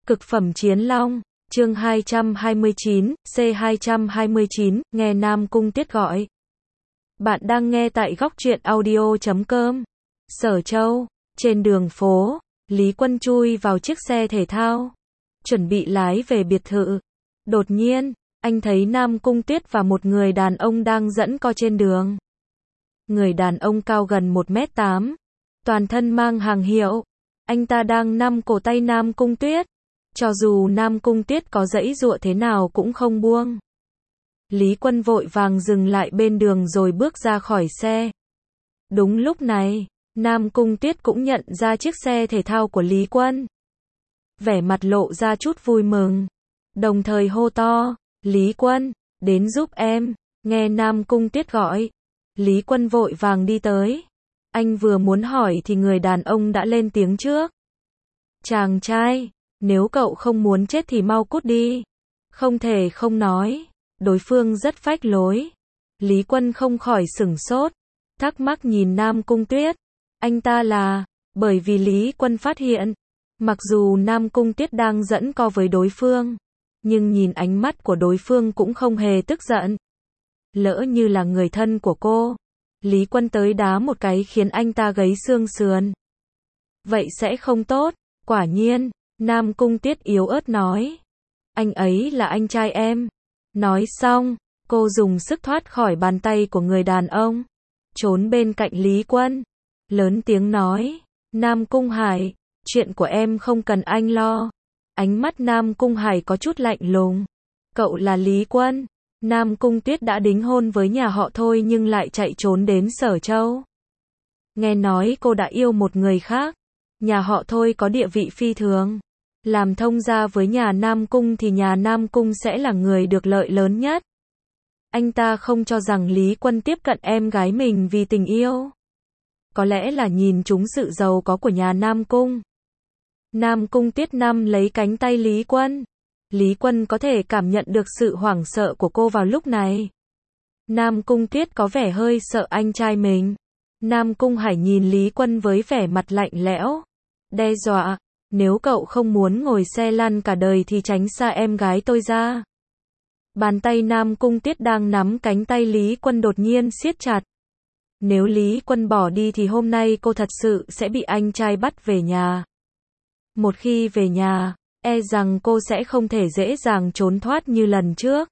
Cực phẩm chiến long, chương 229, C229, nghe Nam Cung Tiết gọi. Bạn đang nghe tại góc truyện audio.com. Sở Châu, trên đường phố, Lý Quân chui vào chiếc xe thể thao, chuẩn bị lái về biệt thự. Đột nhiên, anh thấy Nam Cung Tiết và một người đàn ông đang dẫn co trên đường. Người đàn ông cao gần 1m8, toàn thân mang hàng hiệu. Anh ta đang nắm cổ tay Nam Cung Tuyết. Cho dù Nam Cung Tuyết có giãy giụa thế nào cũng không buông. Lý Quân vội vàng dừng lại bên đường rồi bước ra khỏi xe. Đúng lúc này, Nam Cung Tuyết cũng nhận ra chiếc xe thể thao của Lý Quân. Vẻ mặt lộ ra chút vui mừng, đồng thời hô to, Lý Quân, đến giúp em. Nghe Nam Cung Tuyết gọi, Lý Quân vội vàng đi tới. Anh vừa muốn hỏi thì người đàn ông đã lên tiếng trước. Chàng trai, nếu cậu không muốn chết thì mau cút đi. Không thể không nói, đối phương rất phách lối. Lý Quân không khỏi sửng sốt, thắc mắc nhìn Nam Cung Tuyết. Anh ta là, bởi vì Lý Quân phát hiện, mặc dù Nam Cung Tuyết đang dẫn co với đối phương, nhưng nhìn ánh mắt của đối phương cũng không hề tức giận. Lỡ như là người thân của cô, Lý Quân tới đá một cái khiến anh ta gãy xương sườn. Vậy sẽ không tốt. Quả nhiên, Nam Cung Tuyết yếu ớt nói. Anh ấy là anh trai em. Nói xong, cô dùng sức thoát khỏi bàn tay của người đàn ông, trốn bên cạnh Lý Quân. Lớn tiếng nói, Nam Cung Hải, chuyện của em không cần anh lo. Ánh mắt Nam Cung Hải có chút lạnh lùng. Cậu là Lý Quân. Nam Cung Tuyết đã đính hôn với nhà họ Thôi nhưng lại chạy trốn đến Sở Châu. Nghe nói cô đã yêu một người khác. Nhà họ Thôi có địa vị phi thường. Làm thông gia với nhà Nam Cung thì nhà Nam Cung sẽ là người được lợi lớn nhất. Anh ta không cho rằng Lý Quân tiếp cận em gái mình vì tình yêu. Có lẽ là nhìn trúng sự giàu có của nhà Nam Cung. Nam Cung Tuyết nắm lấy cánh tay Lý Quân. Lý Quân có thể cảm nhận được sự hoảng sợ của cô vào lúc này. Nam Cung Tuyết có vẻ hơi sợ anh trai mình. Nam Cung Hải nhìn Lý Quân với vẻ mặt lạnh lẽo, đe dọa, nếu cậu không muốn ngồi xe lăn cả đời thì tránh xa em gái tôi ra. Bàn tay Nam Cung Tuyết đang nắm cánh tay Lý Quân đột nhiên siết chặt. Nếu Lý Quân bỏ đi thì hôm nay cô thật sự sẽ bị anh trai bắt về nhà. Một khi về nhà, e rằng cô sẽ không thể dễ dàng trốn thoát như lần trước.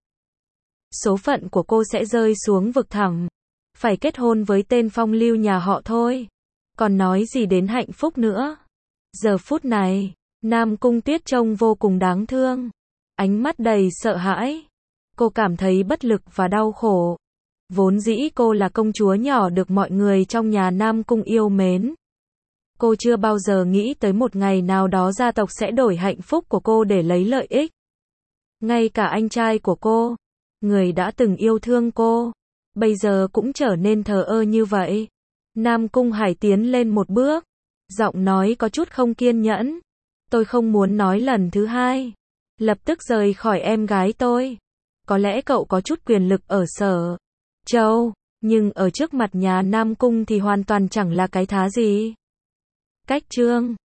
Số phận của cô sẽ rơi xuống vực thẳm, phải kết hôn với tên phong lưu nhà họ Thôi. Còn nói gì đến hạnh phúc nữa. Giờ phút này, Nam Cung Tuyết trông vô cùng đáng thương, ánh mắt đầy sợ hãi. Cô cảm thấy bất lực và đau khổ. Vốn dĩ cô là công chúa nhỏ được mọi người trong nhà Nam Cung yêu mến. Cô chưa bao giờ nghĩ tới một ngày nào đó gia tộc sẽ đổi hạnh phúc của cô để lấy lợi ích. Ngay cả anh trai của cô, người đã từng yêu thương cô, bây giờ cũng trở nên thờ ơ như vậy. Nam Cung Hải tiến lên một bước, giọng nói có chút không kiên nhẫn. Tôi không muốn nói lần thứ hai. Lập tức rời khỏi em gái tôi. Có lẽ cậu có chút quyền lực ở Sở Châu, nhưng ở trước mặt nhà Nam Cung thì hoàn toàn chẳng là cái thá gì. Cách chương